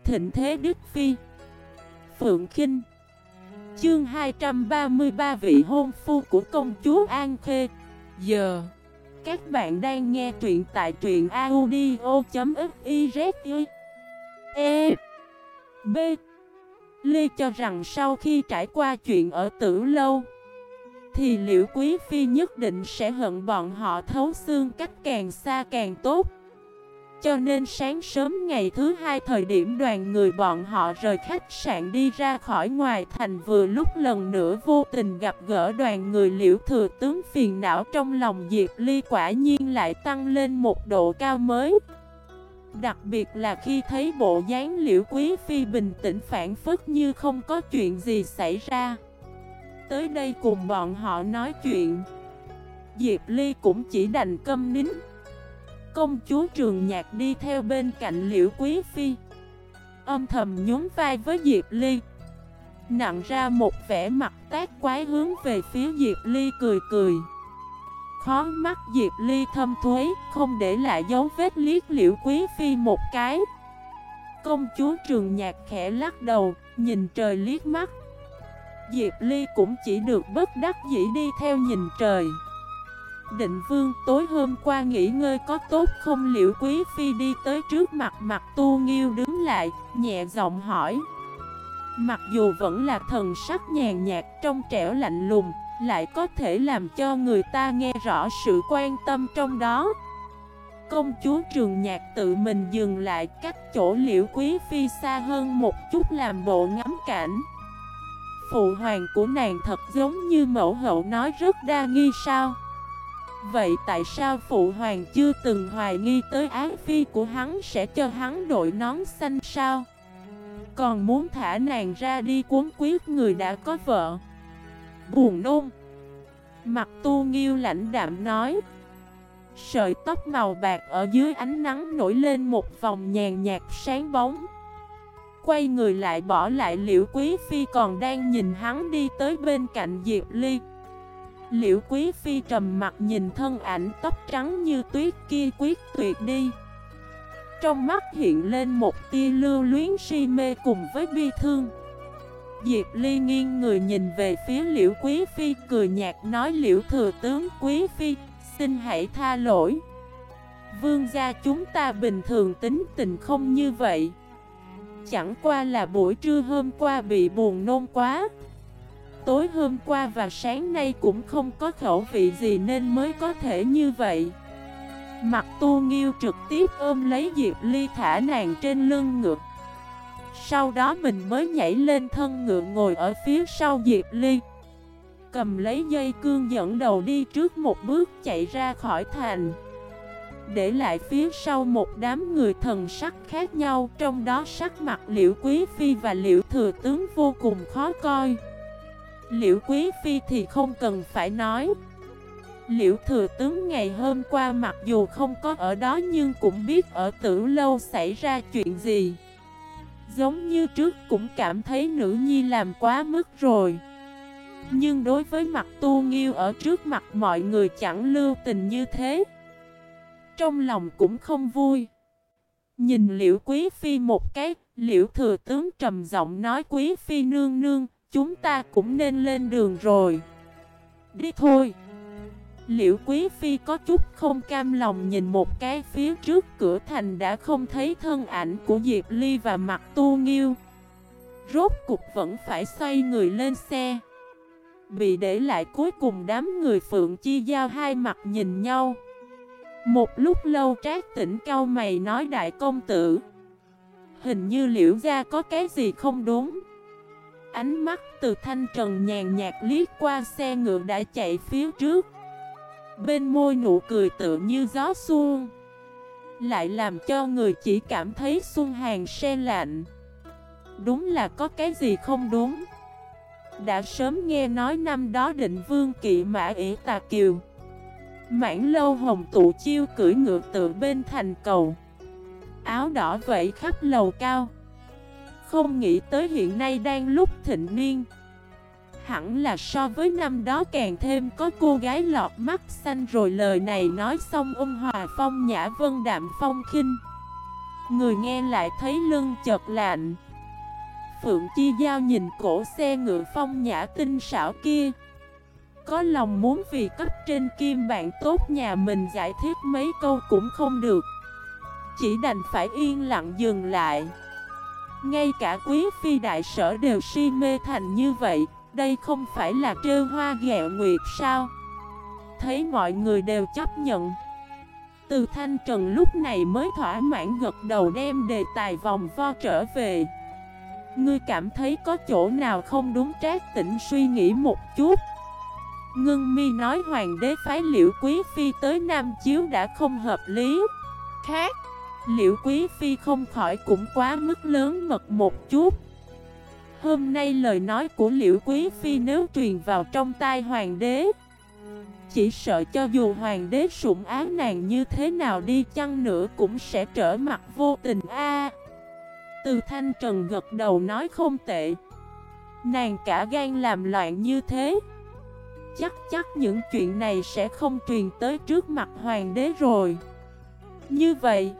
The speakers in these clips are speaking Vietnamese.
thịnh thế Đức Phi. Phượng Khinh. Chương 233 vị hôn phu của công chúa An Khê. Giờ các bạn đang nghe truyện tại truyện audio.fiz. B. Ly cho rằng sau khi trải qua chuyện ở Tử Lâu thì Liễu Quý Phi nhất định sẽ hận bọn họ thấu xương, cách càng xa càng tốt. Cho nên sáng sớm ngày thứ hai, thời điểm đoàn người bọn họ rời khách sạn đi ra khỏi ngoài thành, vừa lúc lần nữa vô tình gặp gỡ đoàn người Liễu thừa tướng, phiền não trong lòng Diệp Ly quả nhiên lại tăng lên một độ cao mới. Đặc biệt là khi thấy bộ dáng Liễu Quý Phi bình tĩnh phảng phất như không có chuyện gì xảy ra, tới đây cùng bọn họ nói chuyện, Diệp Ly cũng chỉ đành câm nín. Công chúa Trường Nhạc đi theo bên cạnh Liễu Quý Phi, âm thầm nhún vai với Diệp Ly, nặng ra một vẻ mặt tác quái hướng về phía Diệp Ly cười cười. Khóe mắt Diệp Ly thâm thuế, không để lại dấu vết, liếc Liễu Quý Phi một cái. Công chúa Trường Nhạc khẽ lắc đầu, nhìn trời liếc mắt. Diệp Ly cũng chỉ được bất đắc dĩ đi theo nhìn trời. Định Vương, tối hôm qua nghỉ ngơi có tốt không? Liễu Quý Phi đi tới trước mặt Mặc Tu Nghiêu đứng lại, nhẹ giọng hỏi. Mặc dù vẫn là thần sắc nhàn nhạt trong trẻo lạnh lùng, lại có thể làm cho người ta nghe rõ sự quan tâm trong đó. Công chúa Trường Nhạc tự mình dừng lại cách chỗ Liễu Quý Phi xa hơn một chút, làm bộ ngắm cảnh. Phụ hoàng của nàng thật giống như mẫu hậu nói rất đa nghi sao? Vậy tại sao phụ hoàng chưa từng hoài nghi tới ái phi của hắn sẽ cho hắn đội nón xanh sao? Còn muốn thả nàng ra đi cuốn quyết người đã có vợ? Buồn nôn. Mặc Tu Nghiêu lãnh đạm nói. Sợi tóc màu bạc ở dưới ánh nắng nổi lên một vòng nhàn nhạt sáng bóng. Quay người lại bỏ lại Liễu Quý Phi còn đang nhìn hắn đi tới bên cạnh Diệp Ly. Liễu Quý Phi trầm mặt nhìn thân ảnh tóc trắng như tuyết kia quyết tuyệt đi. Trong mắt hiện lên một tia lưu luyến si mê cùng với bi thương. Diệp Ly nghiêng người nhìn về phía Liễu Quý Phi, cười nhạt nói. Liễu thừa tướng, Quý Phi, xin hãy tha lỗi. Vương gia chúng ta bình thường tính tình không như vậy. Chẳng qua là buổi trưa hôm qua bị buồn nôn quá. Tối hôm qua và sáng nay cũng không có khẩu vị gì nên mới có thể như vậy. Mặc Tu Nghiêu trực tiếp ôm lấy Diệp Ly thả nàng trên lưng ngựa. Sau đó mình mới nhảy lên thân ngựa ngồi ở phía sau Diệp Ly, cầm lấy dây cương dẫn đầu đi trước một bước chạy ra khỏi thành, để lại phía sau một đám người thần sắc khác nhau. Trong đó sắc mặt Liễu Quý Phi và Liễu thừa tướng vô cùng khó coi. Liễu Quý Phi thì không cần phải nói. Liễu thừa tướng ngày hôm qua mặc dù không có ở đó nhưng cũng biết ở Tử Lâu xảy ra chuyện gì. Giống như trước cũng cảm thấy nữ nhi làm quá mức rồi. Nhưng đối với Mặc Tu Nghiêu ở trước mặt mọi người chẳng lưu tình như thế, trong lòng cũng không vui. Nhìn Liễu Quý Phi một cái, Liễu thừa tướng trầm giọng nói. Quý Phi nương nương, chúng ta cũng nên lên đường rồi. Đi thôi. Liễu Quý Phi có chút không cam lòng nhìn một cái phía trước cửa thành đã không thấy thân ảnh của Diệp Ly và Mặc Tu Nghiêu. Rốt cục vẫn phải xoay người lên xe. Bị để lại cuối cùng đám người Phượng Chi Giao hai mặt nhìn nhau. Một lúc lâu Trác Tĩnh cau mày nói. Đại công tử, hình như Liễu gia có cái gì không đúng. Ánh mắt từ thanh trần nhàn nhạt liếc qua xe ngựa đã chạy phía trước. Bên môi nụ cười tựa như gió xuân, lại làm cho người chỉ cảm thấy xuân hàn se lạnh. Đúng là có cái gì không đúng. Đã sớm nghe nói năm đó Định Vương kỵ mã ỷ Tà Kiều, Mãn Lâu Hồng tụ chiêu cưỡi ngựa tự bên thành cầu, áo đỏ vẫy khắp lầu cao. Không nghĩ tới hiện nay đang lúc thịnh niên. Hẳn là so với năm đó càng thêm có cô gái lọt mắt xanh rồi. Lời này nói xong ôn hòa phong nhã vân đạm phong khinh, Người nghe lại thấy lưng chợt lạnh. Phượng Chi Giao nhìn cổ xe ngựa phong nhã tinh xảo kia, có lòng muốn vì cấp trên kim bạn tốt nhà mình giải thích mấy câu cũng không được, chỉ đành phải yên lặng dừng lại. Ngay cả quý phi đại sở đều si mê thành như vậy, đây không phải là trêu hoa ghẹo nguyệt sao? Thấy mọi người đều chấp nhận, Từ Thanh Trần lúc này mới thỏa mãn gật đầu đem đề tài vòng vo trở về. Ngươi cảm thấy có chỗ nào không đúng? Trác Tĩnh suy nghĩ một chút. Ngưng mi nói hoàng đế phái Liễu Quý Phi tới Nam Chiếu đã không hợp lý. Khác, Liễu Quý Phi không khỏi cũng quá mức lớn mật một chút. Hôm nay lời nói của Liễu Quý Phi nếu truyền vào trong tai hoàng đế, chỉ sợ cho dù hoàng đế sủng ái nàng như thế nào đi chăng nữa cũng sẽ trở mặt vô tình a. Từ Thanh Trần gật đầu nói không tệ. Nàng cả gan làm loạn như thế, chắc những chuyện này sẽ không truyền tới trước mặt hoàng đế rồi. Như vậy,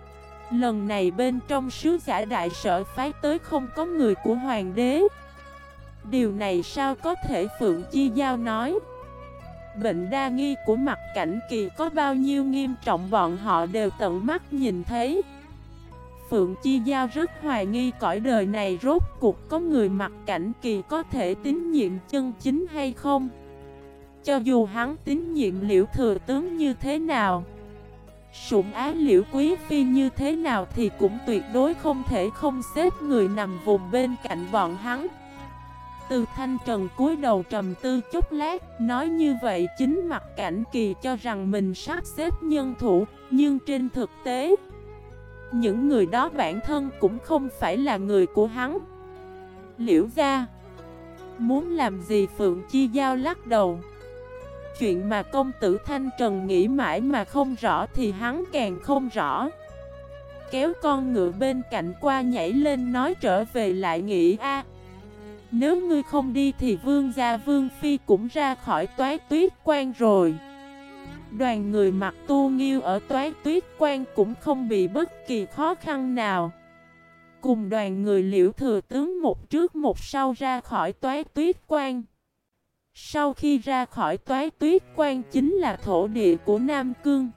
lần này bên trong sứ giả đại sở phái tới không có người của hoàng đế. Điều này sao có thể? Phượng Chi Giao nói. Bệnh đa nghi của Mặc Cảnh Kỳ có bao nhiêu nghiêm trọng bọn họ đều tận mắt nhìn thấy. Phượng Chi Giao rất hoài nghi cõi đời này rốt cuộc có người Mặc Cảnh Kỳ có thể tín nhiệm chân chính hay không. Cho dù hắn tín nhiệm Liễu thừa tướng như thế nào, sủng ái Liễu Quý Phi như thế nào thì cũng tuyệt đối không thể không xếp người nằm vùng bên cạnh bọn hắn. Từ Thanh Trần cúi đầu trầm tư chút lát, nói như vậy chính Mặc Cảnh Kỳ cho rằng mình sắp xếp nhân thủ, nhưng trên thực tế, những người đó bản thân cũng không phải là người của hắn. Liễu gia muốn làm gì? Phượng Chi Giao lắc đầu. Chuyện mà công tử Thanh Trần nghĩ mãi mà không rõ thì hắn càng không rõ. Kéo con ngựa bên cạnh qua nhảy lên nói trở về lại nghĩ a. Nếu ngươi không đi thì vương gia vương phi cũng ra khỏi Toái Tuyết Quan rồi. Đoàn người mặc tu nghiêu ở Toái Tuyết Quan cũng không bị bất kỳ khó khăn nào. Cùng đoàn người Liễu thừa tướng một trước một sau ra khỏi Toái Tuyết Quan. Sau khi ra khỏi Toái Tuyết Quan chính là thổ địa của Nam Cương.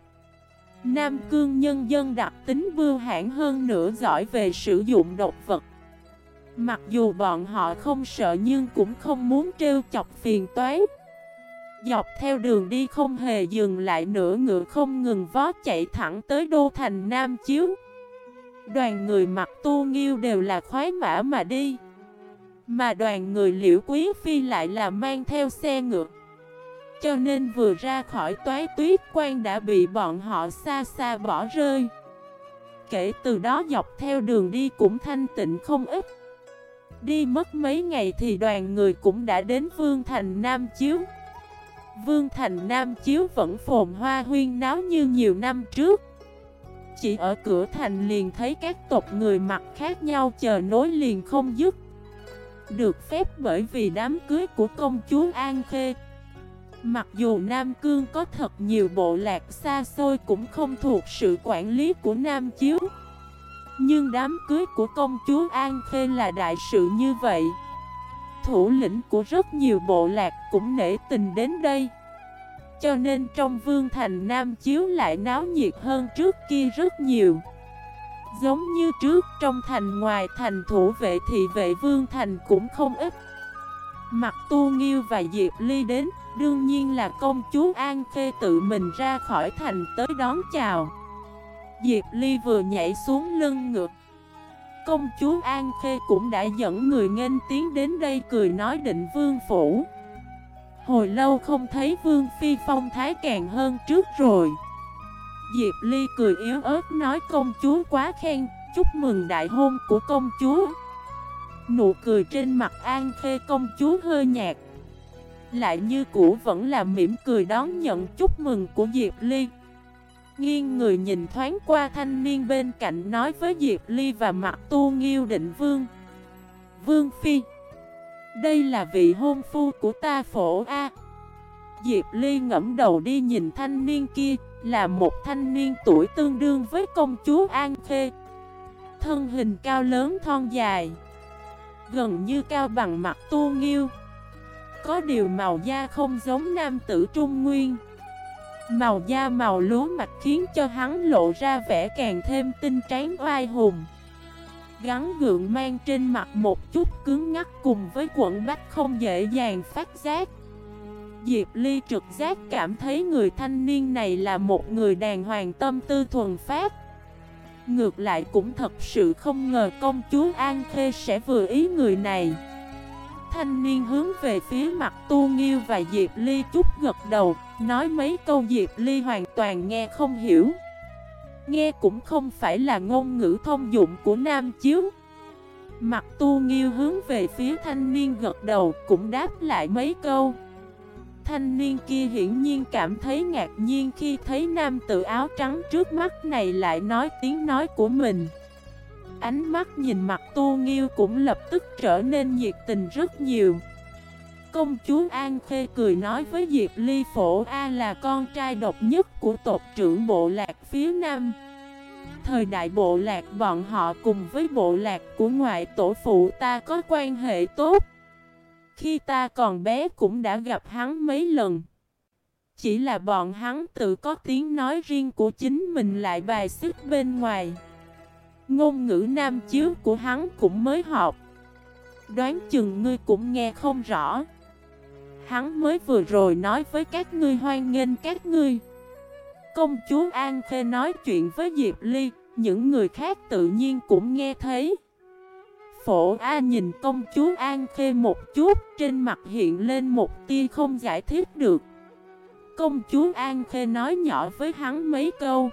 Nam Cương nhân dân đặc tính bưu hãn hơn nữa giỏi về sử dụng độc vật. Mặc dù bọn họ không sợ nhưng cũng không muốn trêu chọc phiền toái. Dọc theo đường đi không hề dừng lại nữa, ngựa không ngừng vó chạy thẳng tới đô thành Nam Chiếu. Đoàn người mặc tu nghiêu đều là khoái mã mà đi, mà đoàn người Liễu Quý Phi lại là mang theo xe ngựa. Cho nên vừa ra khỏi Toái Tuyết Quan đã bị bọn họ xa xa bỏ rơi. Kể từ đó dọc theo đường đi cũng thanh tịnh không ít. Đi mất mấy ngày thì đoàn người cũng đã đến Vương thành Nam Chiếu. Vương thành Nam Chiếu vẫn phồn hoa huyên náo như nhiều năm trước. Chỉ ở cửa thành liền thấy các tộc người mặc khác nhau chờ nối liền không dứt. Được phép bởi vì đám cưới của công chúa An Khê. Mặc dù Nam Cương có thật nhiều bộ lạc xa xôi cũng không thuộc sự quản lý của Nam Chiếu, nhưng đám cưới của công chúa An Khê là đại sự như vậy. Thủ lĩnh của rất nhiều bộ lạc cũng nể tình đến đây. Cho nên trong Vương thành Nam Chiếu lại náo nhiệt hơn trước kia rất nhiều. Giống như trước trong thành ngoài thành thủ vệ thị vệ Vương thành cũng không ít. Mặc Tu Nghiêu và Diệp Ly đến, đương nhiên là công chúa An Khê tự mình ra khỏi thành tới đón chào. Diệp Ly vừa nhảy xuống lưng ngựa, công chúa An Khê cũng đã dẫn người nghênh tiến đến đây cười nói định vương phủ. Hồi lâu không thấy vương phi phong thái càng hơn trước rồi. Diệp Ly cười yếu ớt nói công chúa quá khen, chúc mừng đại hôn của công chúa. Nụ cười trên mặt An Khê công chúa hơi nhạt, lại như cũ vẫn là mỉm cười đón nhận chúc mừng của Diệp Ly. Nghiêng người nhìn thoáng qua thanh niên bên cạnh nói với Diệp Ly và Mặc Tu Nghiêu định vương. Vương phi, đây là vị hôn phu của ta phổ a. Diệp Ly ngẫm đầu đi nhìn thanh niên kia, là một thanh niên tuổi tương đương với công chúa An Khê. Thân hình cao lớn thon dài, gần như cao bằng mặt Tu Nghiêu. Có điều màu da không giống nam tử Trung Nguyên. Màu da màu lúa mạch khiến cho hắn lộ ra vẻ càng thêm tinh tráng oai hùng. Gắn gượng mang trên mặt một chút cứng ngắc cùng với quẫn bách không dễ dàng phát giác. Diệp Ly trực giác cảm thấy người thanh niên này là một người đàng hoàng, tâm tư thuần phát. Ngược lại cũng thật sự không ngờ công chúa An Khê sẽ vừa ý người này. Thanh niên hướng về phía mặt Tu Nghiêu và Diệp Ly chút gật đầu, nói mấy câu Diệp Ly hoàn toàn nghe không hiểu. Nghe cũng không phải là ngôn ngữ thông dụng của Nam Chiếu. Mặt Tu Nghiêu hướng về phía thanh niên gật đầu, cũng đáp lại mấy câu. Thanh niên kia hiển nhiên cảm thấy ngạc nhiên khi thấy nam tử áo trắng trước mắt này lại nói tiếng nói của mình. Ánh mắt nhìn mặt Tu Nghiêu cũng lập tức trở nên nhiệt tình rất nhiều. Công chúa An Khê cười nói với Diệp Ly, Phổ A là con trai độc nhất của tộc trưởng bộ lạc phía Nam. Thời đại bộ lạc bọn họ cùng với bộ lạc của ngoại tổ phụ ta có quan hệ tốt. Khi ta còn bé cũng đã gặp hắn mấy lần. Chỉ là bọn hắn tự có tiếng nói riêng của chính mình lại bài xích bên ngoài. Ngôn ngữ Nam Chiếu của hắn cũng mới học. Đoán chừng ngươi cũng nghe không rõ. Hắn mới vừa rồi nói với các ngươi hoan nghênh các ngươi. Công chúa An Khê nói chuyện với Diệp Ly, những người khác tự nhiên cũng nghe thấy. Phổ A nhìn công chúa An Khê một chút, trên mặt hiện lên một tia không giải thích được. Công chúa An Khê nói nhỏ với hắn mấy câu.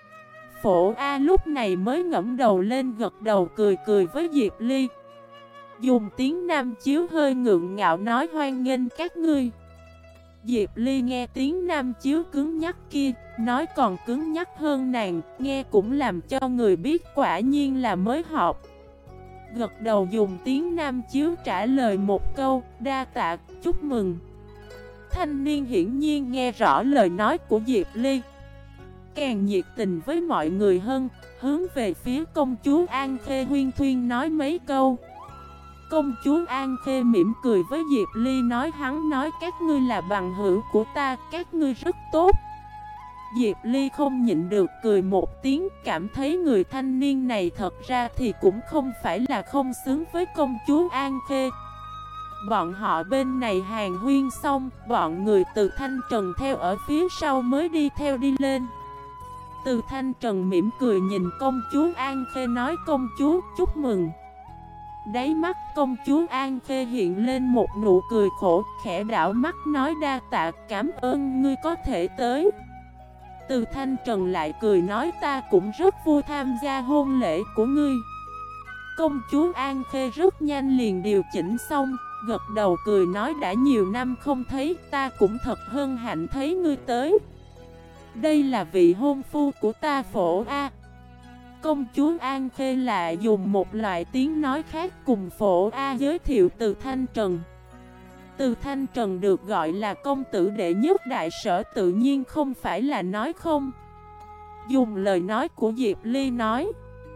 Phổ A lúc này mới ngẫm đầu lên gật đầu cười cười với Diệp Ly. Dùng tiếng Nam Chiếu hơi ngượng ngạo nói hoan nghênh các ngươi. Diệp Ly nghe tiếng Nam Chiếu cứng nhắc kia, nói còn cứng nhắc hơn nàng, nghe cũng làm cho người biết quả nhiên là mới học. Gật đầu dùng tiếng Nam Chiếu trả lời một câu, đa tạ, chúc mừng. Thanh niên hiển nhiên nghe rõ lời nói của Diệp Ly, càng nhiệt tình với mọi người hơn, hướng về phía công chúa An Khê huyên thuyên nói mấy câu. Công chúa An Khê mỉm cười với Diệp Ly nói hắn nói các ngươi là bằng hữu của ta, các ngươi rất tốt. Diệp Ly không nhịn được cười một tiếng, cảm thấy người thanh niên này thật ra thì cũng không phải là không xứng với công chúa An Khê. Bọn họ bên này hàng huyên xong, bọn người từ Thanh Trần theo ở phía sau mới đi theo đi lên. Từ Thanh Trần mỉm cười nhìn công chúa An Khê nói công chúa chúc mừng. Đáy mắt công chúa An Khê hiện lên một nụ cười khổ, khẽ đảo mắt nói đa tạ, cảm ơn ngươi có thể tới. Từ Thanh Trần lại cười nói ta cũng rất vui tham gia hôn lễ của ngươi. Công chúa An Khê rất nhanh liền điều chỉnh xong, gật đầu cười nói đã nhiều năm không thấy, ta cũng thật hân hạnh thấy ngươi tới. Đây là vị hôn phu của ta Phổ A. Công chúa An Khê lại dùng một loại tiếng nói khác cùng Phổ A giới thiệu Từ Thanh Trần. Từ Thanh Trần được gọi là công tử đệ nhất đại sở tự nhiên không phải là nói không. Dùng lời nói của Diệp Ly nói,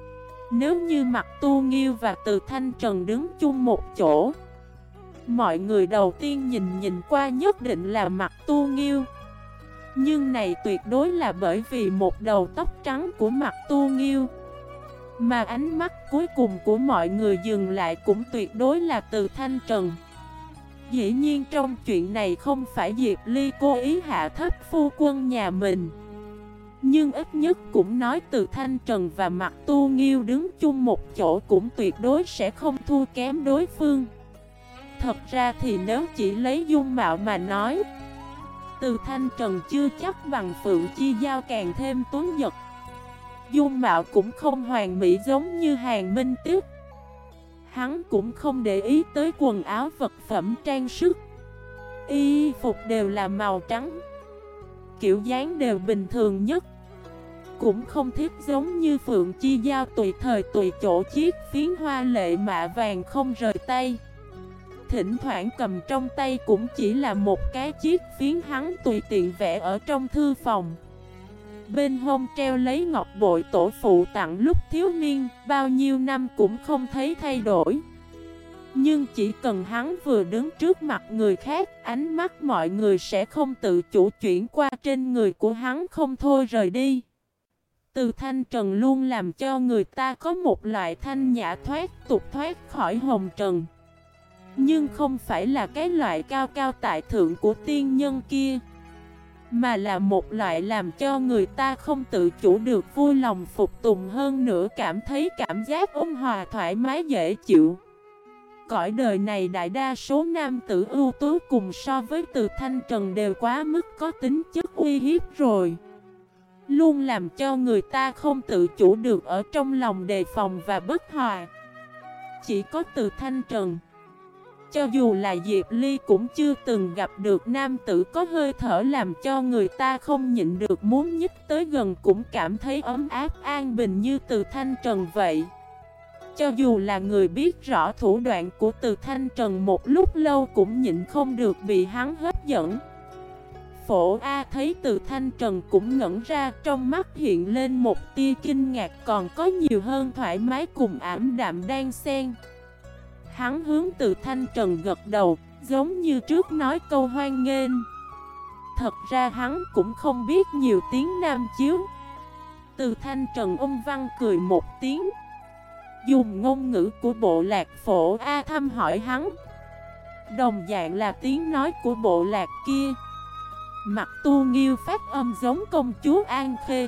nếu như mặt Tu Nghiêu và Từ Thanh Trần đứng chung một chỗ, mọi người đầu tiên nhìn qua nhất định là mặt Tu Nghiêu. Nhưng này tuyệt đối là bởi vì một đầu tóc trắng của mặt Tu Nghiêu. Mà ánh mắt cuối cùng của mọi người dừng lại cũng tuyệt đối là Từ Thanh Trần. Dĩ nhiên trong chuyện này không phải Diệp Ly cố ý hạ thấp phu quân nhà mình. Nhưng ít nhất cũng nói Từ Thanh Trần và mặt Tu Nghiêu đứng chung một chỗ cũng tuyệt đối sẽ không thua kém đối phương. Thật ra thì nếu chỉ lấy dung mạo mà nói, Từ Thanh Trần chưa chắc bằng Phượng Chi Giao càng thêm tuấn giật. Dung mạo cũng không hoàn mỹ giống như Hàn Minh Tiếc. Hắn cũng không để ý tới quần áo vật phẩm trang sức. Y phục đều là màu trắng, kiểu dáng đều bình thường nhất. Cũng không thiết giống như Phượng Chi Giao tùy thời tùy chỗ chiếc phiến hoa lệ mạ vàng không rời tay. Thỉnh thoảng cầm trong tay cũng chỉ là một cái chiếc phiến hắn tùy tiện vẽ ở trong thư phòng. bên hông treo lấy ngọc bội tổ phụ tặng lúc thiếu niên, bao nhiêu năm cũng không thấy thay đổi. Nhưng chỉ cần hắn vừa đứng trước mặt người khác, ánh mắt mọi người sẽ không tự chủ chuyển qua trên người của hắn không thôi rời đi. Từ Thanh Trần luôn làm cho người ta có một loại thanh nhã thoát tục thoát khỏi hồng trần. Nhưng không phải là cái loại cao cao tại thượng của tiên nhân kia, mà là một loại làm cho người ta không tự chủ được vui lòng phục tùng, hơn nữa cảm thấy cảm giác ôn hòa thoải mái dễ chịu. Cõi đời này đại đa số nam tử ưu tú cùng so với Từ Thanh Trần đều quá mức có tính chất uy hiếp rồi, luôn làm cho người ta không tự chủ được ở trong lòng đề phòng và bất hòa. Chỉ có Từ Thanh Trần, cho dù là Diệp Ly cũng chưa từng gặp được nam tử có hơi thở làm cho người ta không nhịn được muốn nhích tới gần, cũng cảm thấy ấm áp an bình như Từ Thanh Trần vậy. Cho dù là người biết rõ thủ đoạn của Từ Thanh Trần một lúc lâu cũng nhịn không được bị hắn hấp dẫn. Phổ A thấy Từ Thanh Trần cũng ngẩn ra, trong mắt hiện lên một tia kinh ngạc còn có nhiều hơn thoải mái cùng ảm đạm đan xen. Hắn hướng Từ Thanh Trần gật đầu, giống như trước nói câu hoan nghênh. Thật ra hắn cũng không biết nhiều tiếng Nam chiếu. Từ Thanh Trần ôm văn cười một tiếng, dùng ngôn ngữ của bộ lạc Phổ A thăm hỏi hắn. Đồng dạng là tiếng nói của bộ lạc kia. Mặt Tu Nghiêu phát âm giống công chúa An Khê,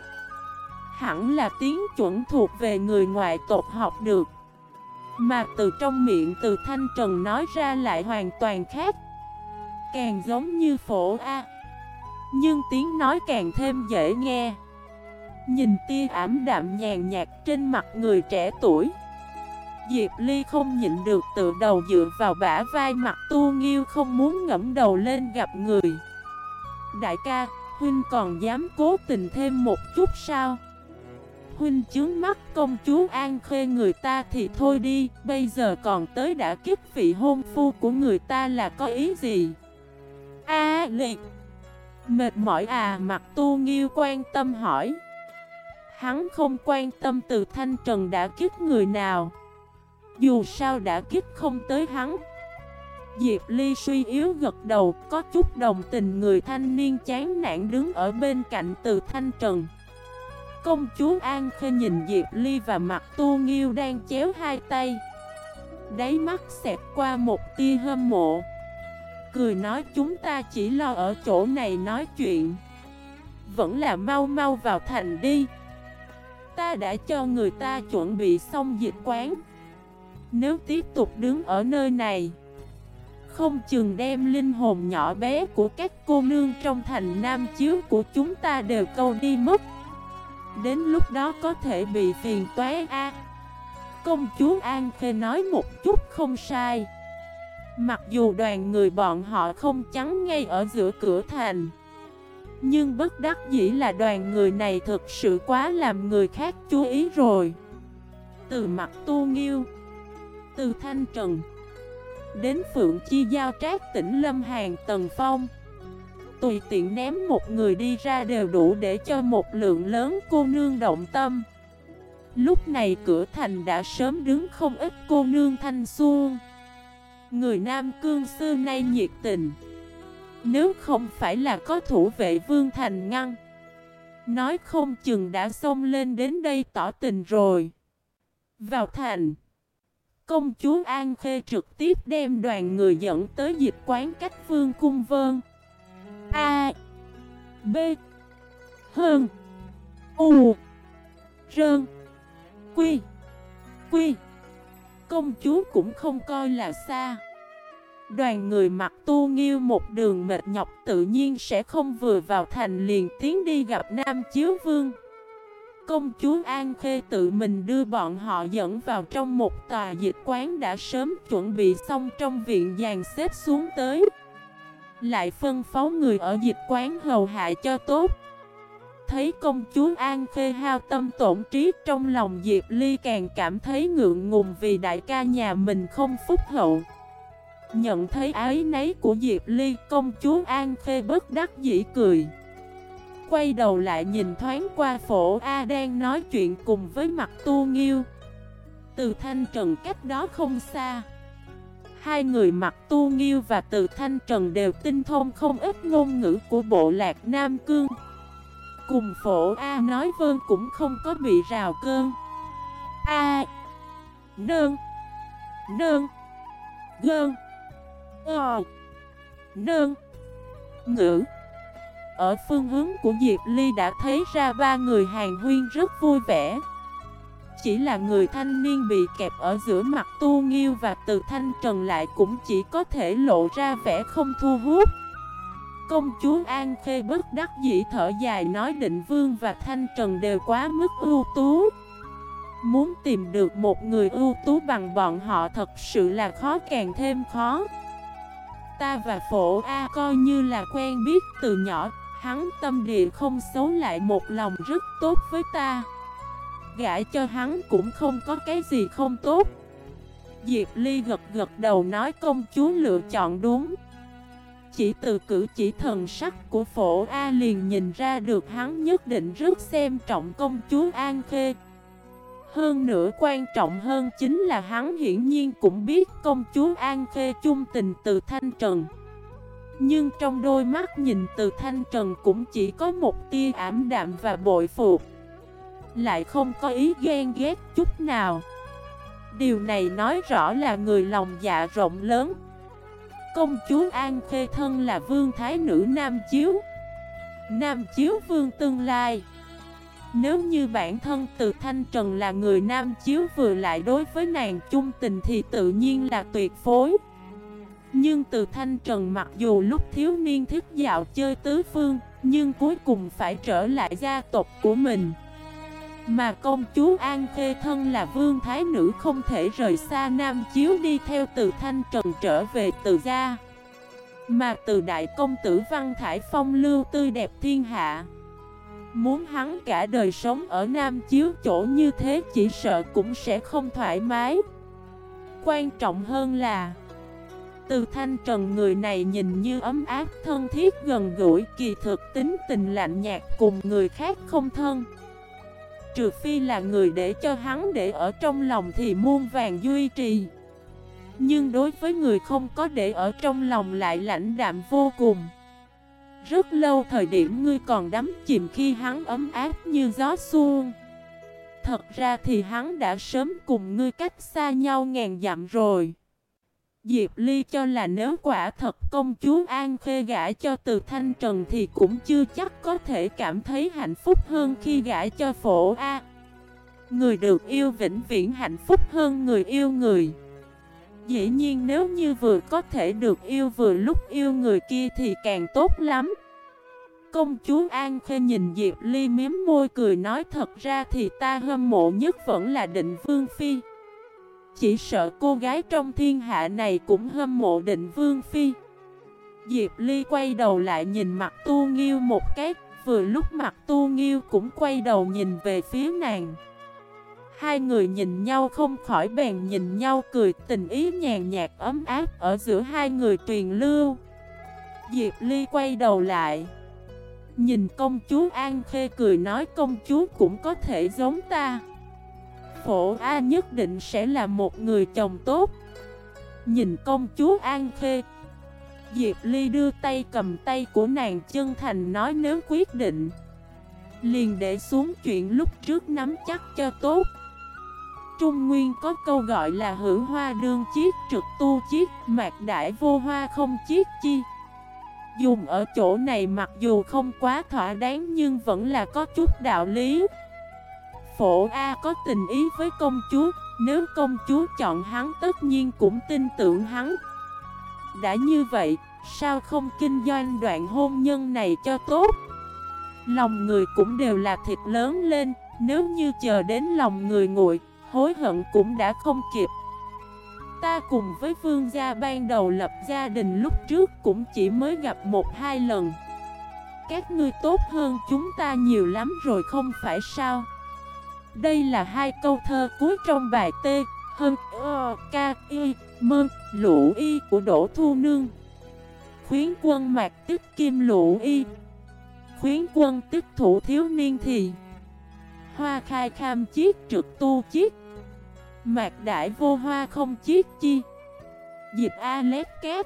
hẳn là tiếng chuẩn thuộc về người ngoại tộc học được, mà từ trong miệng Từ Thanh Trần nói ra lại hoàn toàn khác, càng giống như Phổ A, nhưng tiếng nói càng thêm dễ nghe. Nhìn tia ảm đạm nhàn nhạt trên mặt người trẻ tuổi, Diệp Ly không nhịn được tự đầu dựa vào bả vai Mặt Tu Nghiêu, không muốn ngẫm đầu lên gặp người. Đại ca, huynh còn dám cố tình thêm một chút sao? Huynh chướng mắt công chúa An Khê người ta thì thôi đi, bây giờ còn tới đã kích vị hôn phu của người ta là có ý gì? A liệt, mệt mỏi à? Mặt Tu Nghiêu quan tâm hỏi. Hắn không quan tâm Từ Thanh Trần đã kích người nào, dù sao đã kích không tới hắn. Diệp Ly suy yếu gật đầu, có chút đồng tình người thanh niên chán nản đứng ở bên cạnh Từ Thanh Trần. Công chúa An Khê nhìn Diệp Ly và Mặt Tu Nghiêu đang chéo hai tay, đáy mắt xẹt qua một tia hâm mộ, cười nói chúng ta chỉ lo ở chỗ này nói chuyện, vẫn là mau mau vào thành đi. Ta đã cho người ta chuẩn bị xong dịch quán, nếu tiếp tục đứng ở nơi này, không chừng đem linh hồn nhỏ bé của các cô nương trong thành Nam Chiếu của chúng ta đều câu đi mất. Đến lúc đó có thể bị phiền toái a. Công chúa An Khê nói một chút không sai. Mặc dù đoàn người bọn họ không chắn ngay ở giữa cửa thành, nhưng bất đắc dĩ là đoàn người này thực sự quá làm người khác chú ý rồi. Từ Mặt Tu Nghiêu, Từ Thanh Trần đến Phượng Chi Giao Trác Tỉnh Lâm Hàn Tần Phong, tùy tiện ném một người đi ra đều đủ để cho một lượng lớn cô nương động tâm. Lúc này cửa thành đã sớm đứng không ít cô nương thanh xuân. Người Nam Cương xưa nay nhiệt tình, nếu không phải là có thủ vệ vương thành ngăn, nói không chừng đã xông lên đến đây tỏ tình rồi. Vào thành, công chúa An Khê trực tiếp đem đoàn người dẫn tới dịch quán cách Vương Cung Vân A B Hơn U Rơn Quy Quy. Công chúa cũng không coi là xa. Đoàn người Mặt Tu Nghiêu một đường mệt nhọc tự nhiên sẽ không vừa vào thành liền tiến đi gặp Nam Chiếu Vương. Công chúa An Khê tự mình đưa bọn họ dẫn vào trong một tòa dịch quán đã sớm chuẩn bị xong trong viện dàn xếp xuống tới, lại phân phối người ở dịch quán hầu hạ cho tốt. Thấy công chúa An Khê hao tâm tổn trí, trong lòng Diệp Ly càng cảm thấy ngượng ngùng vì đại ca nhà mình không phúc hậu. Nhận thấy áy náy của Diệp Ly, công chúa An Khê bất đắc dĩ cười. quay đầu lại nhìn thoáng qua Phổ A đang nói chuyện cùng với Mặc Tu Nghiêu. Từ Thanh Trần cách đó không xa. Hai người Mặc Tu Nghiêu và Từ Thanh Trần đều tinh thông không ít ngôn ngữ của bộ lạc Nam Cương. Cùng Phổ A nói vâng cũng không có bị rào cơn. A Nương Nương Gơn Nương Ngữ. Ở phương hướng của Diệp Ly đã thấy ra ba người hàn huyên rất vui vẻ. Chỉ là người thanh niên bị kẹp ở giữa Mặc Tu Nghiêu và Từ Thanh Trần lại cũng chỉ có thể lộ ra vẻ không thu hút. Công chúa An Khê bất đắc dĩ thở dài nói Định Vương và Thanh Trần đều quá mức ưu tú. Muốn tìm được một người ưu tú bằng bọn họ thật sự là khó càng thêm khó. Ta và Phổ A coi như là quen biết từ nhỏ. Hắn tâm địa không xấu lại một lòng rất tốt với ta. Gả cho hắn cũng không có cái gì không tốt. Diệp Ly gật gật đầu nói công chúa lựa chọn đúng. Chỉ từ cử chỉ thần sắc của Phổ A liền nhìn ra được hắn nhất định rất xem trọng công chúa An Khê. Hơn nữa quan trọng hơn chính là hắn hiển nhiên cũng biết công chúa An Khê chung tình Từ Thanh Trần. Nhưng trong đôi mắt nhìn Từ Thanh Trần cũng chỉ có một tia ảm đạm và bội phục, lại không có ý ghen ghét chút nào. Điều này nói rõ là người lòng dạ rộng lớn. Công chúa An Khê thân là vương thái nữ Nam Chiếu, Nam Chiếu vương tương lai. Nếu như bản thân Từ Thanh Trần là người Nam Chiếu vừa lại đối với nàng chung tình thì tự nhiên là tuyệt phối. Nhưng Từ Thanh Trần mặc dù lúc thiếu niên thích dạo chơi tứ phương, nhưng cuối cùng phải trở lại gia tộc của mình. Mà công chúa An Khê thân là vương thái nữ không thể rời xa Nam Chiếu đi theo Từ Thanh Trần trở về Từ gia. Mà Từ đại công tử Văn Thải phong lưu tươi đẹp thiên hạ. Muốn hắn cả đời sống ở Nam Chiếu chỗ như thế chỉ sợ cũng sẽ không thoải mái. Quan trọng hơn là Từ Thanh Trần người này nhìn như ấm áp thân thiết gần gũi, kỳ thực tính tình lạnh nhạt cùng người khác không thân. Trừ phi là người để cho hắn để ở trong lòng thì muôn vàng duy trì. Nhưng đối với người không có để ở trong lòng lại lãnh đạm vô cùng. Rất lâu thời điểm ngươi còn đắm chìm khi hắn ấm áp như gió xuông. Thật ra thì hắn đã sớm cùng ngươi cách xa nhau ngàn dặm rồi. Diệp Ly cho là nếu quả thật công chúa An Khê gả cho Từ Thanh Trần thì cũng chưa chắc có thể cảm thấy hạnh phúc hơn khi gả cho Phổ A. Người được yêu vĩnh viễn hạnh phúc hơn người yêu người. Dĩ nhiên nếu như vừa có thể được yêu vừa lúc yêu người kia thì càng tốt lắm. Công chúa An Khê nhìn Diệp Ly miếm môi cười nói thật ra thì ta hâm mộ nhất vẫn là Định Vương Phi. Chỉ sợ cô gái trong thiên hạ này cũng hâm mộ Định Vương Phi. Diệp Ly quay đầu lại nhìn Mặc Tu Nghiêu một cái, vừa lúc Mặc Tu Nghiêu cũng quay đầu nhìn về phía nàng. Hai người nhìn nhau không khỏi bèn nhìn nhau cười, tình ý nhàn nhạt ấm áp ở giữa hai người truyền lưu. Diệp Ly quay đầu lại nhìn công chúa An Khê cười nói công chúa cũng có thể giống ta. Phổ A nhất định sẽ là một người chồng tốt. Nhìn công chúa An Khê, Diệp Ly đưa tay cầm tay của nàng chân thành nói nếu quyết định liền để xuống chuyện lúc trước nắm chắc cho tốt. Trung Nguyên có câu gọi là hữu hoa đương chiết trực tu chiết, mạc đại vô hoa không chiết chi. Dùng ở chỗ này mặc dù không quá thỏa đáng nhưng vẫn là có chút đạo lý. Phổ A có tình ý với công chúa, nếu công chúa chọn hắn tất nhiên cũng tin tưởng hắn. Đã như vậy, sao không kinh doanh đoạn hôn nhân này cho tốt? Lòng người cũng đều là thịt lớn lên, nếu như chờ đến lòng người nguội, hối hận cũng đã không kịp. Ta cùng với vương gia ban đầu lập gia đình lúc trước cũng chỉ mới gặp 1-2 lần. Các ngươi tốt hơn chúng ta nhiều lắm rồi không phải sao? Đây là hai câu thơ cuối trong bài Tê, Hân, Ca, Y, Mơn, Lũ Y của Đỗ Thu Nương. Khuyến quân mạc tích kim lũ y. khuyến quân tích thủ thiếu niên thì hoa khai kham chiết trực tu chiết, mạc đại vô hoa không chiết chi. Dịch A lét cát,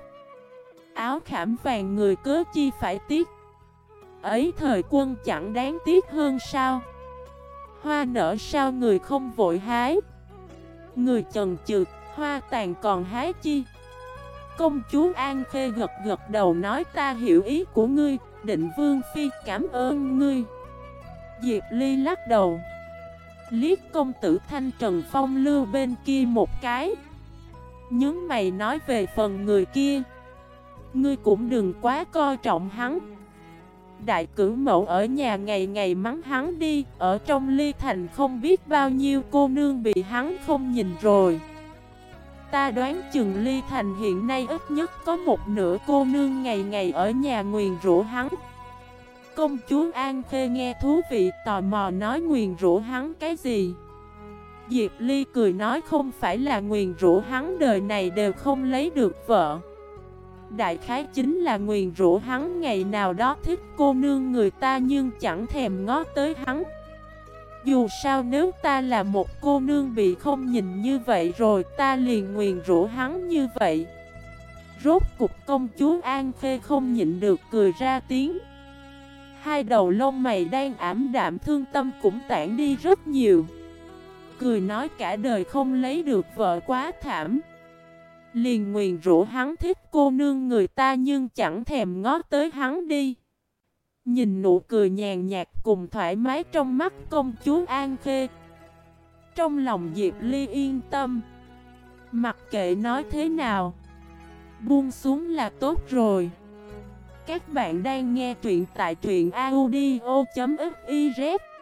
áo khảm vàng người cớ chi phải tiếc, ấy thời quân chẳng đáng tiếc hơn sao. Hoa nở sao người không vội hái, người chần chừ, hoa tàn còn hái chi. Công chúa An Khê gật gật đầu nói ta hiểu ý của ngươi, Định Vương Phi cảm ơn ngươi. Diệp Ly lắc đầu, liếc công tử Thanh Trần Phong lưu bên kia một cái, nhướng mày nói về phần người kia, ngươi cũng đừng quá coi trọng hắn. Đại cửu mẫu ở nhà ngày ngày mắng hắn đi, ở trong Ly Thành không biết bao nhiêu cô nương bị hắn không nhìn rồi. Ta đoán chừng Ly Thành hiện nay ít nhất có một nửa cô nương ngày ngày ở nhà nguyền rủa hắn. Công chúa An Khê nghe thú vị tò mò nói nguyền rủa hắn cái gì. Diệp Ly cười nói không phải là nguyền rủa hắn đời này đều không lấy được vợ. Đại khái chính là nguyền rủa hắn ngày nào đó thích cô nương người ta nhưng chẳng thèm ngó tới hắn. Dù sao nếu ta là một cô nương bị không nhìn như vậy rồi ta liền nguyền rủa hắn như vậy. Rốt cục công chúa An Khê không nhịn được cười ra tiếng. Hai đầu lông mày đang ảm đạm thương tâm cũng tản đi rất nhiều. Cười nói cả đời không lấy được vợ quá thảm, liền nguyền rủa hắn thích cô nương người ta nhưng chẳng thèm ngó tới hắn đi. Nhìn nụ cười nhàn nhạt cùng thoải mái trong mắt công chúa An Khê, trong lòng Diệp Ly yên tâm. Mặc kệ nói thế nào, buông xuống là tốt rồi. Các bạn đang nghe truyện tại truyện audio.fif